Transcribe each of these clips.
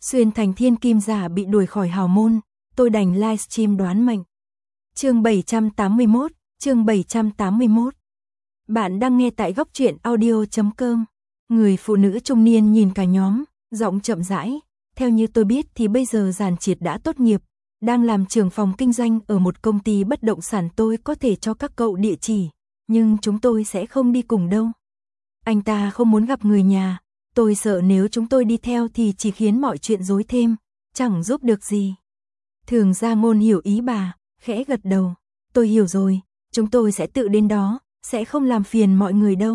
Xuyên thành thiên kim giả bị đuổi khỏi hào môn, tôi đành livestream đoán mệnh. Chương 781, chương 781. Bạn đang nghe tại góc truyện audio.com. Người phụ nữ trung niên nhìn cả nhóm, giọng chậm rãi. Theo như tôi biết thì bây giờ Giản Triệt đã tốt nghiệp, đang làm trưởng phòng kinh doanh ở một công ty bất động sản. Tôi có thể cho các cậu địa chỉ, nhưng chúng tôi sẽ không đi cùng đâu. Anh ta không muốn gặp người nhà, tôi sợ nếu chúng tôi đi theo thì chỉ khiến mọi chuyện rối thêm, chẳng giúp được gì. Thường Gia Ngôn hiểu ý bà, khẽ gật đầu. Tôi hiểu rồi, chúng tôi sẽ tự đến đó, sẽ không làm phiền mọi người đâu.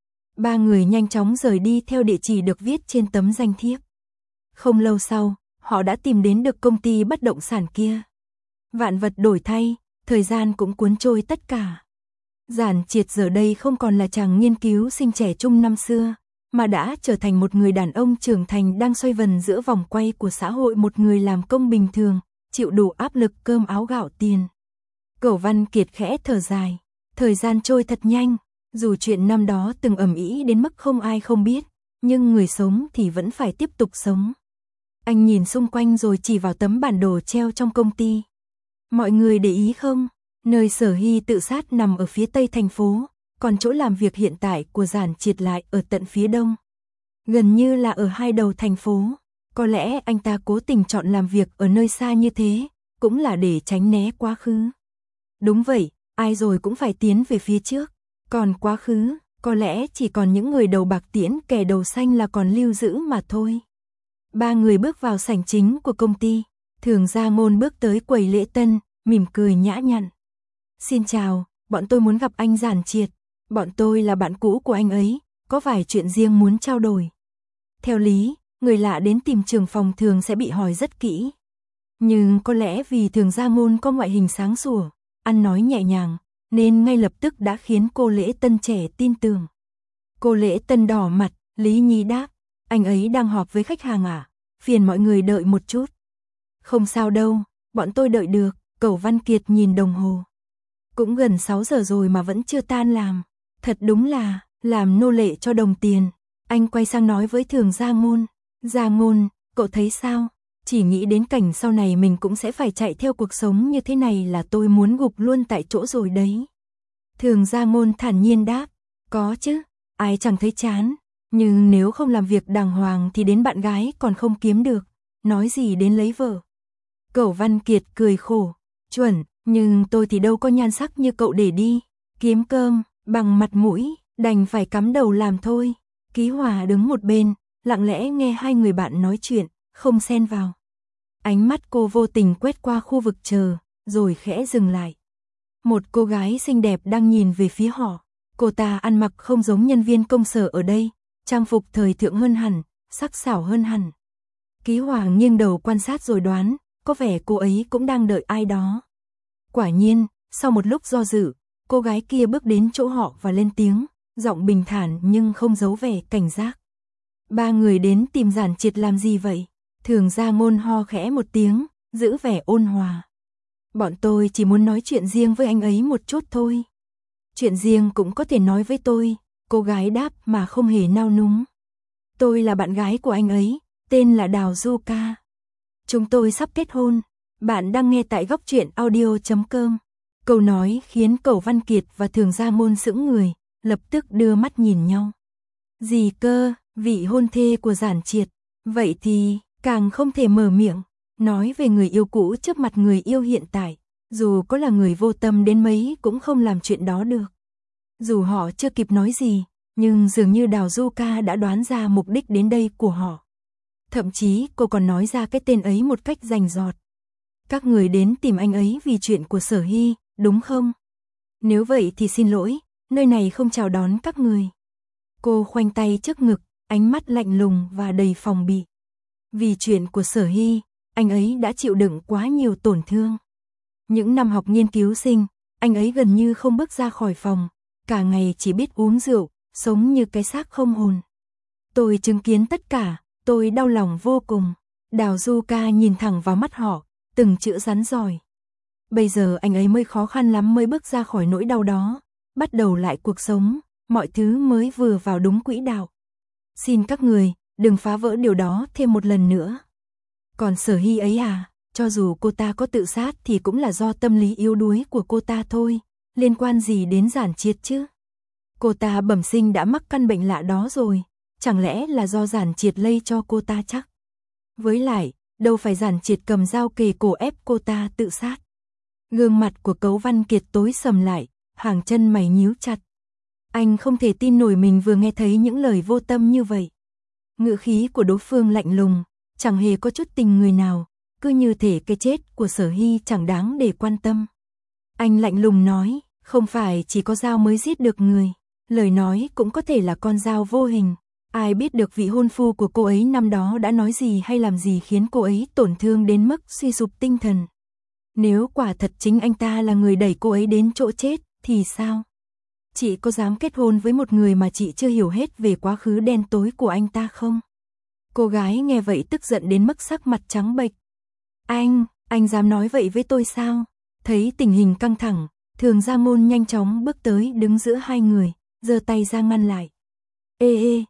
Ba người nhanh chóng rời đi theo địa chỉ được viết trên tấm danh thiếp. Không lâu sau, họ đã tìm đến được công ty bất động sản kia. Vạn vật đổi thay, thời gian cũng cuốn trôi tất cả. Giản Triệt giờ đây không còn là chàng nghiên cứu sinh trẻ trung năm xưa, mà đã trở thành một người đàn ông trưởng thành đang xoay vần giữa vòng quay của xã hội, một người làm công bình thường, chịu đủ áp lực cơm áo gạo tiền. Cẩu Văn Kiệt khẽ thở dài, thời gian trôi thật nhanh, dù chuyện năm đó từng ầm ĩ đến mức không ai không biết, nhưng người sống thì vẫn phải tiếp tục sống. Anh nhìn xung quanh rồi chỉ vào tấm bản đồ treo trong công ty. Mọi người để ý không? Nơi Sở Hy tự sát nằm ở phía tây thành phố, còn chỗ làm việc hiện tại của Giản Triệt lại ở tận phía đông. Gần như là ở hai đầu thành phố. Có lẽ anh ta cố tình chọn làm việc ở nơi xa như thế, cũng là để tránh né quá khứ. Đúng vậy, ai rồi cũng phải tiến về phía trước. Còn quá khứ, có lẽ chỉ còn những người đầu bạc tiễn kẻ đầu xanh là còn lưu giữ mà thôi. Ba người bước vào sảnh chính của công ty. Thường Gia Ngôn bước tới quầy lễ tân, mỉm cười nhã nhặn. Xin chào, bọn tôi muốn gặp anh Giản Triệt. Bọn tôi là bạn cũ của anh ấy, có vài chuyện riêng muốn trao đổi. Theo lý, người lạ đến tìm trưởng phòng thường sẽ bị hỏi rất kỹ. Nhưng có lẽ vì Thường Gia Ngôn có ngoại hình sáng sủa, ăn nói nhẹ nhàng, nên ngay lập tức đã khiến cô lễ tân trẻ tin tưởng. Cô lễ tân đỏ mặt, Lý Nhi đáp, anh ấy đang họp với khách hàng à? Phiền mọi người đợi một chút. Không sao đâu, bọn tôi đợi được. Cẩu Văn Kiệt nhìn đồng hồ. Cũng gần 6 giờ rồi mà vẫn chưa tan làm. Thật đúng là, làm nô lệ cho đồng tiền. Anh quay sang nói với Thường Gia Ngôn. Gia Ngôn, cậu thấy sao? Chỉ nghĩ đến cảnh sau này mình cũng sẽ phải chạy theo cuộc sống như thế này là tôi muốn gục luôn tại chỗ rồi đấy. Thường Gia Ngôn thản nhiên đáp. Có chứ, ai chẳng thấy chán. Nhưng nếu không làm việc đàng hoàng thì đến bạn gái còn không kiếm được. Nói gì đến lấy vợ. Cẩu Văn Kiệt cười khổ. Chuẩn, nhưng tôi thì đâu có nhan sắc như cậu để đi. Kiếm cơm, bằng mặt mũi, đành phải cắm đầu làm thôi. Ký Hòa đứng một bên, lặng lẽ nghe hai người bạn nói chuyện, không xen vào. Ánh mắt cô vô tình quét qua khu vực chờ, rồi khẽ dừng lại. Một cô gái xinh đẹp đang nhìn về phía họ. Cô ta ăn mặc không giống nhân viên công sở ở đây, trang phục thời thượng hơn hẳn, sắc sảo hơn hẳn. Ký Hòa nghiêng đầu quan sát rồi đoán, có vẻ cô ấy cũng đang đợi ai đó. Quả nhiên, sau một lúc do dự, cô gái kia bước đến chỗ họ và lên tiếng, giọng bình thản nhưng không giấu vẻ cảnh giác. Ba người đến tìm Giản Triệt làm gì vậy? Thường Gia Ngôn ho khẽ một tiếng, giữ vẻ ôn hòa. Bọn tôi chỉ muốn nói chuyện riêng với anh ấy một chút thôi. Chuyện riêng cũng có thể nói với tôi, cô gái đáp mà không hề nao núng. Tôi là bạn gái của anh ấy, tên là Đào Du Ca. Chúng tôi sắp kết hôn. Bạn đang nghe tại góc truyện audio.com. Câu nói khiến Cẩu Văn Kiệt và Thường Gia Ngôn sững người, lập tức đưa mắt nhìn nhau. Gì cơ, vị hôn thê của Giản Triệt. Vậy thì, càng không thể mở miệng, nói về người yêu cũ trước mặt người yêu hiện tại. Dù có là người vô tâm đến mấy cũng không làm chuyện đó được. Dù họ chưa kịp nói gì, nhưng dường như Đào Du Ca đã đoán ra mục đích đến đây của họ. Thậm chí cô còn nói ra cái tên ấy một cách rành rọt. Các người đến tìm anh ấy vì chuyện của Sở Hy, đúng không? Nếu vậy thì xin lỗi, nơi này không chào đón các người. Cô khoanh tay trước ngực, ánh mắt lạnh lùng và đầy phòng bị. Vì chuyện của Sở Hy, anh ấy đã chịu đựng quá nhiều tổn thương. Những năm học nghiên cứu sinh, anh ấy gần như không bước ra khỏi phòng, cả ngày chỉ biết uống rượu, sống như cái xác không hồn. Tôi chứng kiến tất cả, tôi đau lòng vô cùng. Đào Du Ca nhìn thẳng vào mắt họ, từng chữ rắn rỏi. Bây giờ anh ấy mới khó khăn lắm mới bước ra khỏi nỗi đau đó, bắt đầu lại cuộc sống, mọi thứ mới vừa vào đúng quỹ đạo. Xin các người, đừng phá vỡ điều đó thêm một lần nữa. Còn Sở Hy ấy à, cho dù cô ta có tự sát thì cũng là do tâm lý yếu đuối của cô ta thôi, liên quan gì đến Giản Triệt chứ? Cô ta bẩm sinh đã mắc căn bệnh lạ đó rồi, chẳng lẽ là do Giản Triệt lây cho cô ta chắc? Với lại, đâu phải Giản Triệt cầm dao kề cổ ép cô ta tự sát. Gương mặt của Cấu Văn Kiệt tối sầm lại, hàng chân mày nhíu chặt. Anh không thể tin nổi mình vừa nghe thấy những lời vô tâm như vậy. Ngữ khí của đối phương lạnh lùng, chẳng hề có chút tình người nào, cứ như thể cái chết của Sở Hy chẳng đáng để quan tâm. Anh lạnh lùng nói, không phải chỉ có dao mới giết được người, lời nói cũng có thể là con dao vô hình. Ai biết được vị hôn phu của cô ấy năm đó đã nói gì hay làm gì khiến cô ấy tổn thương đến mức suy sụp tinh thần. Nếu quả thật chính anh ta là người đẩy cô ấy đến chỗ chết, thì sao? Chị có dám kết hôn với một người mà chị chưa hiểu hết về quá khứ đen tối của anh ta không? Cô gái nghe vậy tức giận đến mức sắc mặt trắng bệch. Anh dám nói vậy với tôi sao? Thấy tình hình căng thẳng, Thường Gia Ngôn nhanh chóng bước tới đứng giữa hai người, giơ tay ra ngăn lại. Ê,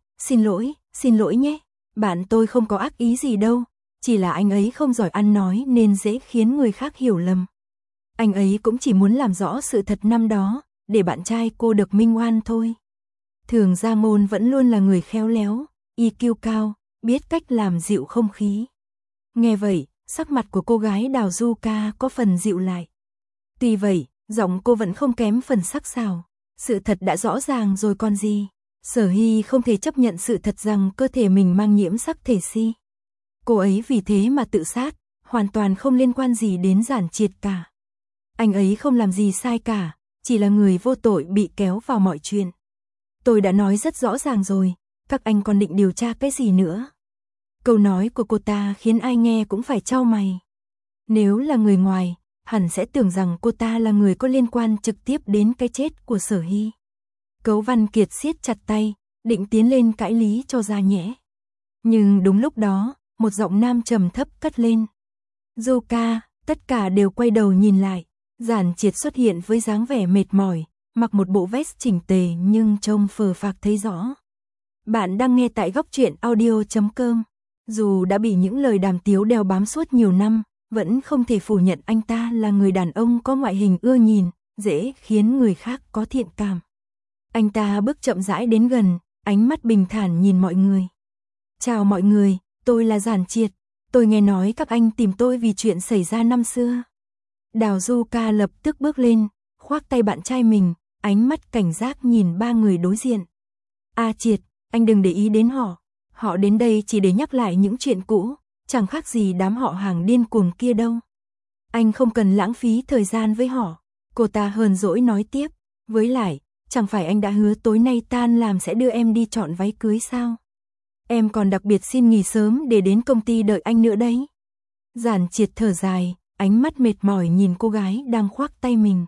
xin lỗi nhé, bạn tôi không có ác ý gì đâu, chỉ là anh ấy không giỏi ăn nói nên dễ khiến người khác hiểu lầm. Anh ấy cũng chỉ muốn làm rõ sự thật năm đó, để bạn trai cô được minh oan thôi. Thường Gia Ngôn vẫn luôn là người khéo léo, EQ cao, biết cách làm dịu không khí. Nghe vậy, sắc mặt của cô gái Đào Du Ca có phần dịu lại. Tuy vậy, giọng cô vẫn không kém phần sắc sảo. Sự thật đã rõ ràng rồi còn gì. Sở Hy không thể chấp nhận sự thật rằng cơ thể mình mang nhiễm sắc thể si. Cô ấy vì thế mà tự sát, hoàn toàn không liên quan gì đến Giản Triệt cả. Anh ấy không làm gì sai cả, chỉ là người vô tội bị kéo vào mọi chuyện. Tôi đã nói rất rõ ràng rồi, các anh còn định điều tra cái gì nữa? Câu nói của cô ta khiến ai nghe cũng phải chau mày. Nếu là người ngoài, hẳn sẽ tưởng rằng cô ta là người có liên quan trực tiếp đến cái chết của Sở Hy. Cấu Văn Kiệt siết chặt tay, định tiến lên cãi lý cho ra nhẽ. Nhưng đúng lúc đó, một giọng nam trầm thấp cất lên. Du Ca, tất cả đều quay đầu nhìn lại. Giản Triệt xuất hiện với dáng vẻ mệt mỏi, mặc một bộ vest chỉnh tề nhưng trông phờ phạc thấy rõ. Bạn đang nghe tại góc truyện audio.com. Dù đã bị những lời đàm tiếu đeo bám suốt nhiều năm, vẫn không thể phủ nhận anh ta là người đàn ông có ngoại hình ưa nhìn, dễ khiến người khác có thiện cảm. Anh ta bước chậm rãi đến gần, ánh mắt bình thản nhìn mọi người. Chào mọi người, tôi là Giản Triệt, tôi nghe nói các anh tìm tôi vì chuyện xảy ra năm xưa. Đào Du Ca lập tức bước lên, khoác tay bạn trai mình, ánh mắt cảnh giác nhìn ba người đối diện. Triệt, anh đừng để ý đến họ. Họ đến đây chỉ để nhắc lại những chuyện cũ, chẳng khác gì đám họ hàng điên cuồng kia đâu. Anh không cần lãng phí thời gian với họ. Cô ta hờn dỗi nói tiếp. Với lại, chẳng phải anh đã hứa tối nay tan làm sẽ đưa em đi chọn váy cưới sao? Em còn đặc biệt xin nghỉ sớm để đến công ty đợi anh nữa đấy. Giản Triệt thở dài, ánh mắt mệt mỏi nhìn cô gái đang khoác tay mình.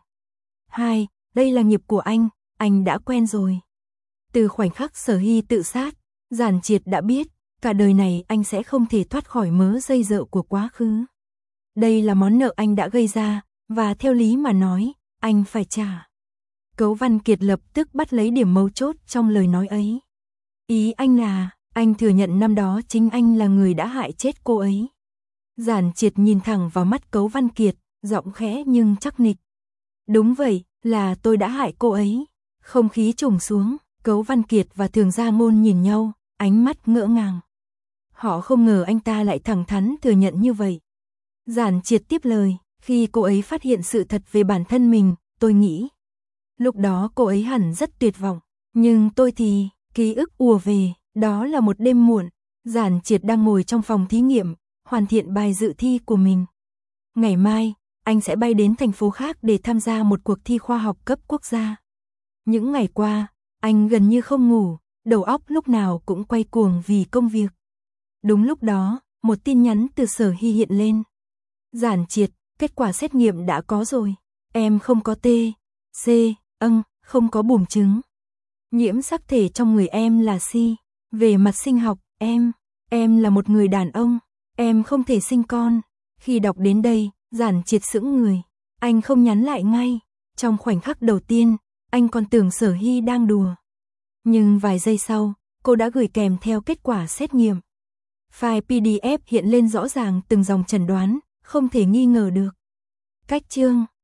Đây là nghiệp của anh đã quen rồi. Từ khoảnh khắc Sở Hy tự sát, Giản Triệt đã biết, cả đời này anh sẽ không thể thoát khỏi mớ dây dợ của quá khứ. Đây là món nợ anh đã gây ra, và theo lý mà nói, anh phải trả. Cấu Văn Kiệt lập tức bắt lấy điểm mấu chốt trong lời nói ấy. Ý anh là, anh thừa nhận năm đó chính anh là người đã hại chết cô ấy. Giản Triệt nhìn thẳng vào mắt Cấu Văn Kiệt, giọng khẽ nhưng chắc nịch. Đúng vậy, là tôi đã hại cô ấy. Không khí trùng xuống, Cấu Văn Kiệt và Thường Gia Ngôn nhìn nhau, ánh mắt ngỡ ngàng. Họ không ngờ anh ta lại thẳng thắn thừa nhận như vậy. Giản Triệt tiếp lời, khi cô ấy phát hiện sự thật về bản thân mình, tôi nghĩ. Lúc đó cô ấy hẳn rất tuyệt vọng, nhưng tôi thì, ký ức ùa về, đó là một đêm muộn. Giản Triệt đang ngồi trong phòng thí nghiệm, hoàn thiện bài dự thi của mình. Ngày mai, anh sẽ bay đến thành phố khác để tham gia một cuộc thi khoa học cấp quốc gia. Những ngày qua, anh gần như không ngủ, đầu óc lúc nào cũng quay cuồng vì công việc. Đúng lúc đó, một tin nhắn từ Sở Hy hiện lên. Giản Triệt, kết quả xét nghiệm đã có rồi. Em không có TC, không có buồng trứng. Nhiễm sắc thể trong người em là Si. Về mặt sinh học, em là một người đàn ông. Em không thể sinh con. Khi đọc đến đây, Giản Triệt sững người. Anh không nhắn lại ngay. Trong khoảnh khắc đầu tiên, anh còn tưởng Sở Hy đang đùa. Nhưng vài giây sau, cô đã gửi kèm theo kết quả xét nghiệm. File PDF hiện lên rõ ràng từng dòng chẩn đoán, không thể nghi ngờ được. Cách chương